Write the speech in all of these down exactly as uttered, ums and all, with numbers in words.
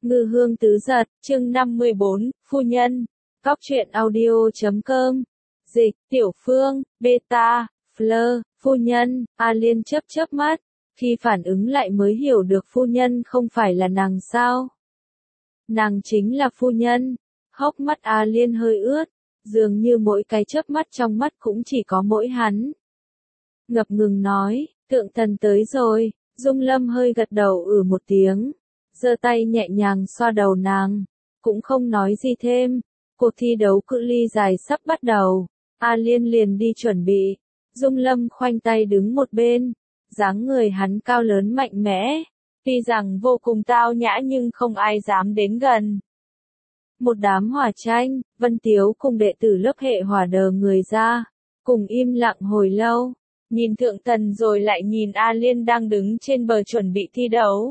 Ngư hương tứ giật, chương năm mươi bốn, phu nhân. Góc truyện audio chấm com. Dịch, Tiểu Phương, Beta, Fleur, phu nhân. A Liên chớp chớp mắt, khi phản ứng lại mới hiểu được phu nhân không phải là nàng sao. Nàng chính là phu nhân. Hốc mắt A Liên hơi ướt, dường như mỗi cái chớp mắt trong mắt cũng chỉ có mỗi hắn. Ngập ngừng nói, Thượng Thần tới rồi. Dung Lâm hơi gật đầu ừ một tiếng, giơ tay nhẹ nhàng xoa đầu nàng, cũng không nói gì thêm. Cuộc thi đấu cự ly dài sắp bắt đầu, A Liên liền đi chuẩn bị. Dung Lâm khoanh tay đứng một bên, dáng người hắn cao lớn mạnh mẽ, tuy rằng vô cùng tao nhã nhưng không ai dám đến gần. Một đám hỏa tranh, Vân Tiếu cùng đệ tử lớp hệ hỏa đờ người ra, cùng im lặng hồi lâu, nhìn Thượng Thần rồi lại nhìn A Liên đang đứng trên bờ chuẩn bị thi đấu.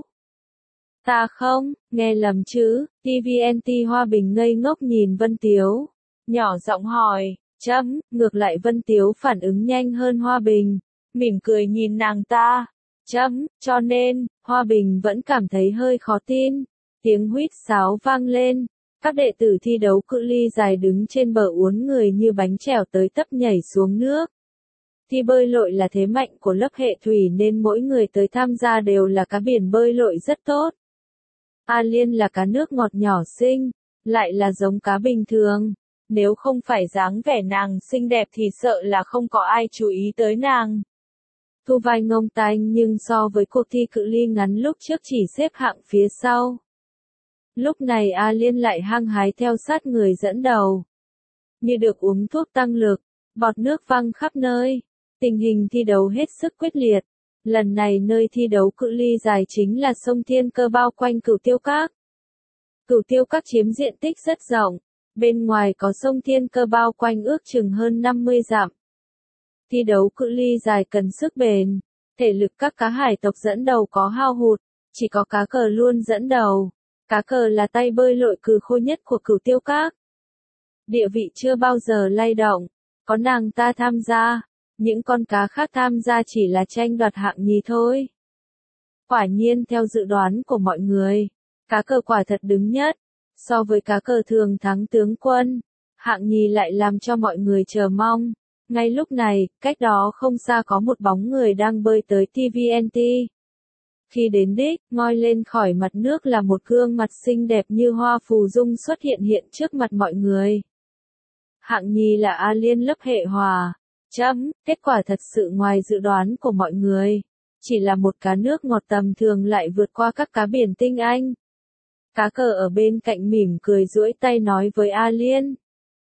Ta không, nghe lầm chứ, tê vê en tê Hoa Bình ngây ngốc nhìn Vân Tiếu, nhỏ giọng hỏi, chấm, ngược lại Vân Tiếu phản ứng nhanh hơn Hoa Bình, mỉm cười nhìn nàng ta, chấm, cho nên, Hoa Bình vẫn cảm thấy hơi khó tin. Tiếng huýt sáo vang lên, các đệ tử thi đấu cự ly dài đứng trên bờ uốn người như bánh chèo tới tấp nhảy xuống nước. Thi bơi lội là thế mạnh của lớp hệ thủy nên mỗi người tới tham gia đều là cá biển bơi lội rất tốt. A Liên là cá nước ngọt nhỏ xinh, lại là giống cá bình thường. Nếu không phải dáng vẻ nàng xinh đẹp thì sợ là không có ai chú ý tới nàng. Thu vai ngông tanh nhưng so với cuộc thi cự ly ngắn lúc trước chỉ xếp hạng phía sau. Lúc này A Liên lại hăng hái theo sát người dẫn đầu. Như được uống thuốc tăng lực, bọt nước văng khắp nơi. Tình hình thi đấu hết sức quyết liệt. Lần này nơi thi đấu cự ly dài chính là sông Thiên Cơ bao quanh Cửu Tiêu Các. Cửu Tiêu Các chiếm diện tích rất rộng, bên ngoài có sông Thiên Cơ bao quanh ước chừng hơn năm mươi dặm. Thi đấu cự ly dài cần sức bền, thể lực các cá hải tộc dẫn đầu có hao hụt, chỉ có cá cờ luôn dẫn đầu. Cá cờ là tay bơi lội cừ khôi nhất của Cửu Tiêu Các. Địa vị chưa bao giờ lay động, có nàng ta tham gia. Những con cá khác tham gia chỉ là tranh đoạt hạng nhì thôi. Quả nhiên theo dự đoán của mọi người, cá cờ quả thật đứng nhất. So với cá cờ thường thắng tướng quân, hạng nhì lại làm cho mọi người chờ mong. Ngay lúc này, cách đó không xa có một bóng người đang bơi tới tê vê en tê. Khi đến đích, ngoi lên khỏi mặt nước là một gương mặt xinh đẹp như hoa phù dung xuất hiện hiện trước mặt mọi người. Hạng nhì là A Liên lớp hệ hòa. Chấm, kết quả thật sự ngoài dự đoán của mọi người. Chỉ là một cá nước ngọt tầm thường lại vượt qua các cá biển tinh anh. Cá cờ ở bên cạnh mỉm cười duỗi tay nói với A Liên.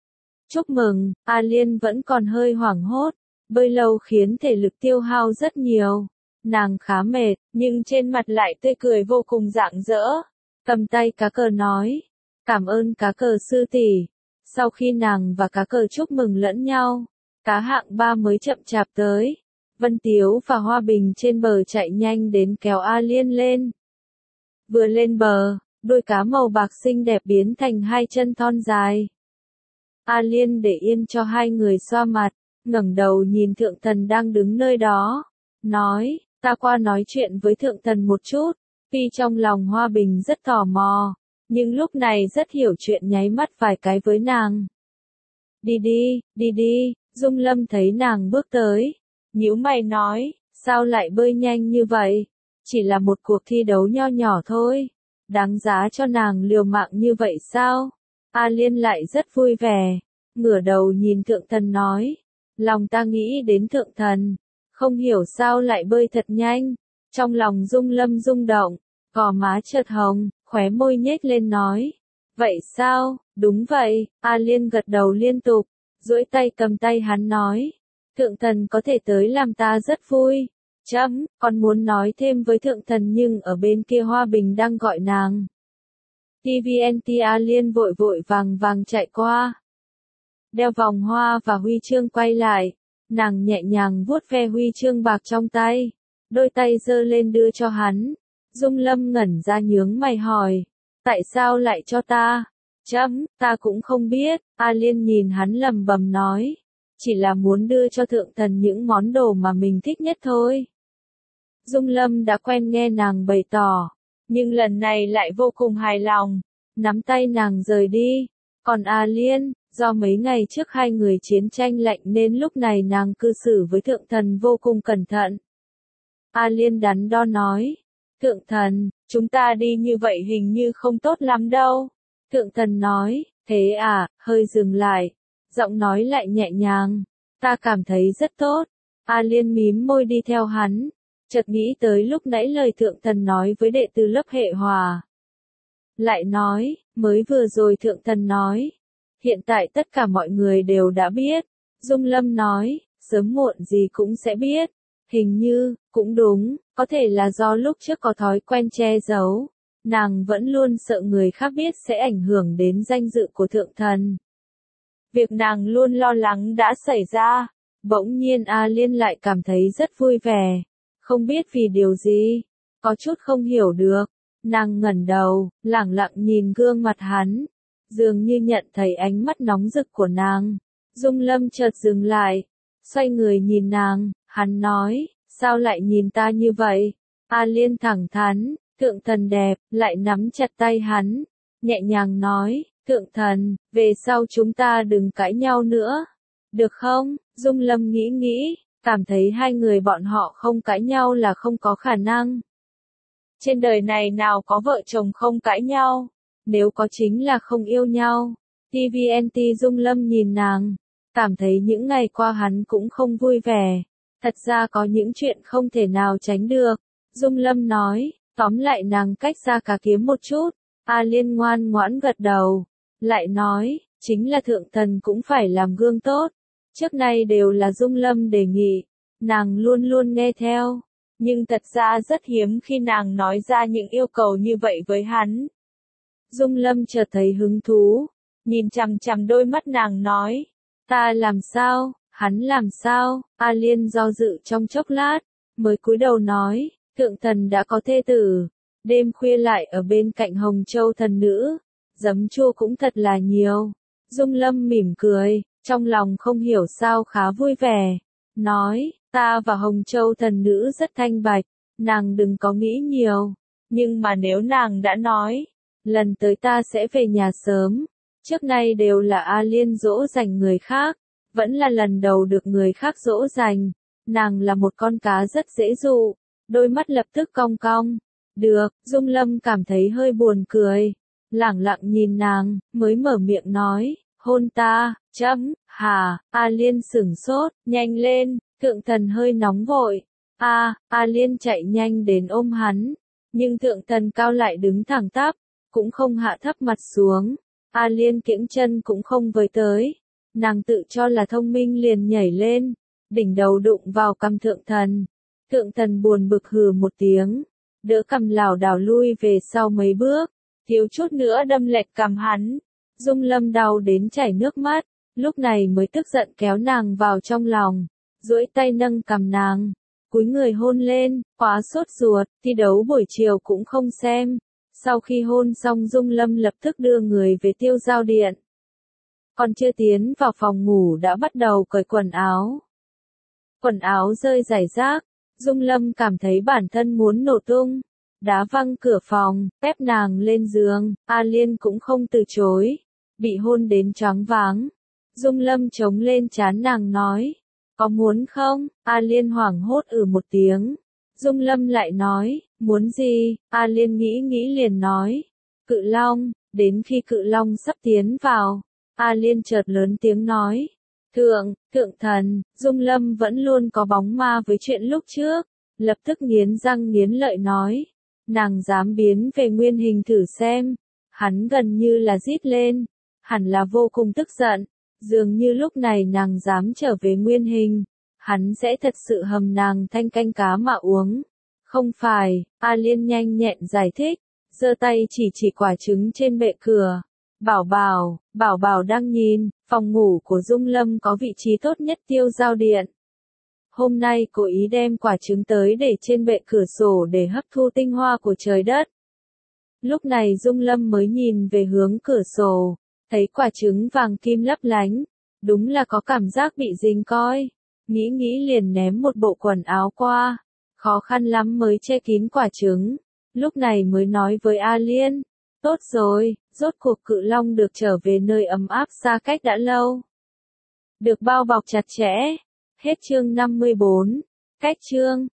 Chúc mừng, A Liên vẫn còn hơi hoảng hốt. Bơi lâu khiến thể lực tiêu hao rất nhiều. Nàng khá mệt, nhưng trên mặt lại tươi cười vô cùng rạng rỡ. Cầm tay cá cờ nói. Cảm ơn cá cờ sư tỷ. Sau khi nàng và cá cờ chúc mừng lẫn nhau, cá hạng ba mới chậm chạp tới. Vân Tiếu và Hoa Bình trên bờ chạy nhanh đến kéo A Liên lên. Vừa lên bờ, đôi cá màu bạc xinh đẹp biến thành hai chân thon dài. A Liên để yên cho hai người xoa mặt, ngẩng đầu nhìn Thượng Thần đang đứng nơi đó. Nói, ta qua nói chuyện với Thượng Thần một chút. Tuy trong lòng Hoa Bình rất tò mò, nhưng lúc này rất hiểu chuyện nháy mắt vài cái với nàng. Đi đi, đi đi. Dung Lâm thấy nàng bước tới, nhíu mày nói, sao lại bơi nhanh như vậy? Chỉ là một cuộc thi đấu nho nhỏ thôi, đáng giá cho nàng liều mạng như vậy sao? A Liên lại rất vui vẻ, ngửa đầu nhìn Thượng Thần nói, lòng ta nghĩ đến Thượng Thần, không hiểu sao lại bơi thật nhanh. Trong lòng Dung Lâm rung động, gò má chợt hồng, khóe môi nhếch lên nói, vậy sao? Đúng vậy. A Liên gật đầu liên tục. Duỗi tay cầm tay hắn nói, Thượng Thần có thể tới làm ta rất vui. Chấm, còn muốn nói thêm với Thượng Thần nhưng ở bên kia Hoa Bình đang gọi nàng. tê vê en tê A Liên vội vội vàng vàng chạy qua. Đeo vòng hoa và huy chương quay lại, nàng nhẹ nhàng vuốt ve huy chương bạc trong tay, đôi tay giơ lên đưa cho hắn. Dung Lâm ngẩn ra nhướng mày hỏi, tại sao lại cho ta? Chấm, ta cũng không biết. A Liên nhìn hắn lầm bầm nói, chỉ là muốn đưa cho Thượng Thần những món đồ mà mình thích nhất thôi. Dung Lâm đã quen nghe nàng bày tỏ, nhưng lần này lại vô cùng hài lòng, nắm tay nàng rời đi. Còn A Liên, do mấy ngày trước hai người chiến tranh lạnh nên lúc này nàng cư xử với thượng thần vô cùng cẩn thận. A Liên đắn đo nói, thượng thần, chúng ta đi như vậy hình như không tốt lắm đâu. Thượng thần nói, thế à, hơi dừng lại, giọng nói lại nhẹ nhàng, ta cảm thấy rất tốt. A Liên mím môi đi theo hắn, chợt nghĩ tới lúc nãy lời thượng thần nói với đệ tử lớp hệ hòa. Lại nói, mới vừa rồi thượng thần nói, hiện tại tất cả mọi người đều đã biết. Dung Lâm nói, sớm muộn gì cũng sẽ biết. Hình như, cũng đúng, có thể là do lúc trước có thói quen che giấu. Nàng vẫn luôn sợ người khác biết sẽ ảnh hưởng đến danh dự của thượng thần. Việc nàng luôn lo lắng đã xảy ra. Bỗng nhiên A Liên lại cảm thấy rất vui vẻ. Không biết vì điều gì, có chút không hiểu được. Nàng ngẩng đầu, lẳng lặng nhìn gương mặt hắn, dường như nhận thấy ánh mắt nóng rực của nàng. Dung Lâm chợt dừng lại, xoay người nhìn nàng, hắn nói, sao lại nhìn ta như vậy? A Liên thẳng thắn, thượng thần đẹp, lại nắm chặt tay hắn, nhẹ nhàng nói, thượng thần, về sau chúng ta đừng cãi nhau nữa, được không? Dung Lâm nghĩ nghĩ, cảm thấy hai người bọn họ không cãi nhau là không có khả năng. Trên đời này nào có vợ chồng không cãi nhau, nếu có chính là không yêu nhau. tê vê en tê Dung Lâm nhìn nàng, cảm thấy những ngày qua hắn cũng không vui vẻ. Thật ra có những chuyện không thể nào tránh được. Dung Lâm nói, tóm lại nàng cách xa cả kiếm một chút. A Liên ngoan ngoãn gật đầu, lại nói, chính là thượng thần cũng phải làm gương tốt. Trước nay đều là Dung Lâm đề nghị, nàng luôn luôn nghe theo. Nhưng thật ra rất hiếm khi nàng nói ra những yêu cầu như vậy với hắn. Dung Lâm chợt thấy hứng thú, nhìn chằm chằm đôi mắt nàng nói, ta làm sao, hắn làm sao? A Liên do dự trong chốc lát, mới cúi đầu nói, thượng thần đã có thê tử, đêm khuya lại ở bên cạnh Hồng Châu thần nữ, giấm chua cũng thật là nhiều. Dung Lâm mỉm cười, trong lòng không hiểu sao khá vui vẻ, nói, ta và Hồng Châu thần nữ rất thanh bạch, nàng đừng có nghĩ nhiều, nhưng mà nếu nàng đã nói, lần tới ta sẽ về nhà sớm, trước nay đều là A Liên dỗ dành người khác, vẫn là lần đầu được người khác dỗ dành, nàng là một con cá rất dễ dụ, đôi mắt lập tức cong cong, được, Dung Lâm cảm thấy hơi buồn cười, lẳng lặng nhìn nàng, mới mở miệng nói, hôn ta, chấm, hà, A Liên sửng sốt, nhanh lên, thượng thần hơi nóng vội, a, A Liên chạy nhanh đến ôm hắn, nhưng thượng thần cao lại đứng thẳng tắp, cũng không hạ thấp mặt xuống, A Liên kiễng chân cũng không với tới, nàng tự cho là thông minh liền nhảy lên, đỉnh đầu đụng vào cằm thượng thần, thượng thần buồn bực hừ một tiếng, đỡ cằm lảo đảo lui về sau mấy bước, thiếu chút nữa đâm lệch cằm hắn. Dung Lâm đau đến chảy nước mắt, lúc này mới tức giận kéo nàng vào trong lòng, duỗi tay nâng cằm nàng, cúi người hôn lên, quá sốt ruột, thi đấu buổi chiều cũng không xem. Sau khi hôn xong Dung Lâm lập tức đưa người về tiêu giao điện. Còn chưa tiến vào phòng ngủ đã bắt đầu cởi quần áo. Quần áo rơi rải rác, Dung Lâm cảm thấy bản thân muốn nổ tung. Đá văng cửa phòng, ép nàng lên giường, A Liên cũng không từ chối, bị hôn đến choáng váng. Dung Lâm chống lên trán nàng nói, có muốn không? A Liên hoảng hốt ừ một tiếng. Dung Lâm lại nói, muốn gì? A Liên nghĩ nghĩ liền nói, Cự Long, đến khi Cự Long sắp tiến vào. A Liên chợt lớn tiếng nói, thượng, thượng thần, Dung Lâm vẫn luôn có bóng ma với chuyện lúc trước, lập tức nghiến răng nghiến lợi nói. Nàng dám biến về nguyên hình thử xem, hắn gần như là rít lên, hẳn là vô cùng tức giận, dường như lúc này nàng dám trở về nguyên hình, hắn sẽ thật sự hầm nàng thanh canh cá mà uống. Không phải, A Liên nhanh nhẹn giải thích, giơ tay chỉ chỉ quả trứng trên bệ cửa. Bảo Bảo, Bảo Bảo đang nhìn, phòng ngủ của Dung Lâm có vị trí tốt nhất tiêu giao điện. Hôm nay cố ý đem quả trứng tới để trên bệ cửa sổ để hấp thu tinh hoa của trời đất. Lúc này Dung Lâm mới nhìn về hướng cửa sổ, thấy quả trứng vàng kim lấp lánh, đúng là có cảm giác bị dính coi. Nghĩ nghĩ liền ném một bộ quần áo qua, khó khăn lắm mới che kín quả trứng. lúc này mới nói với A Liên, tốt rồi, rốt cuộc Cự Long được trở về nơi ấm áp xa cách đã lâu. Được bao bọc chặt chẽ. Hết chương năm mươi bốn. Cách chương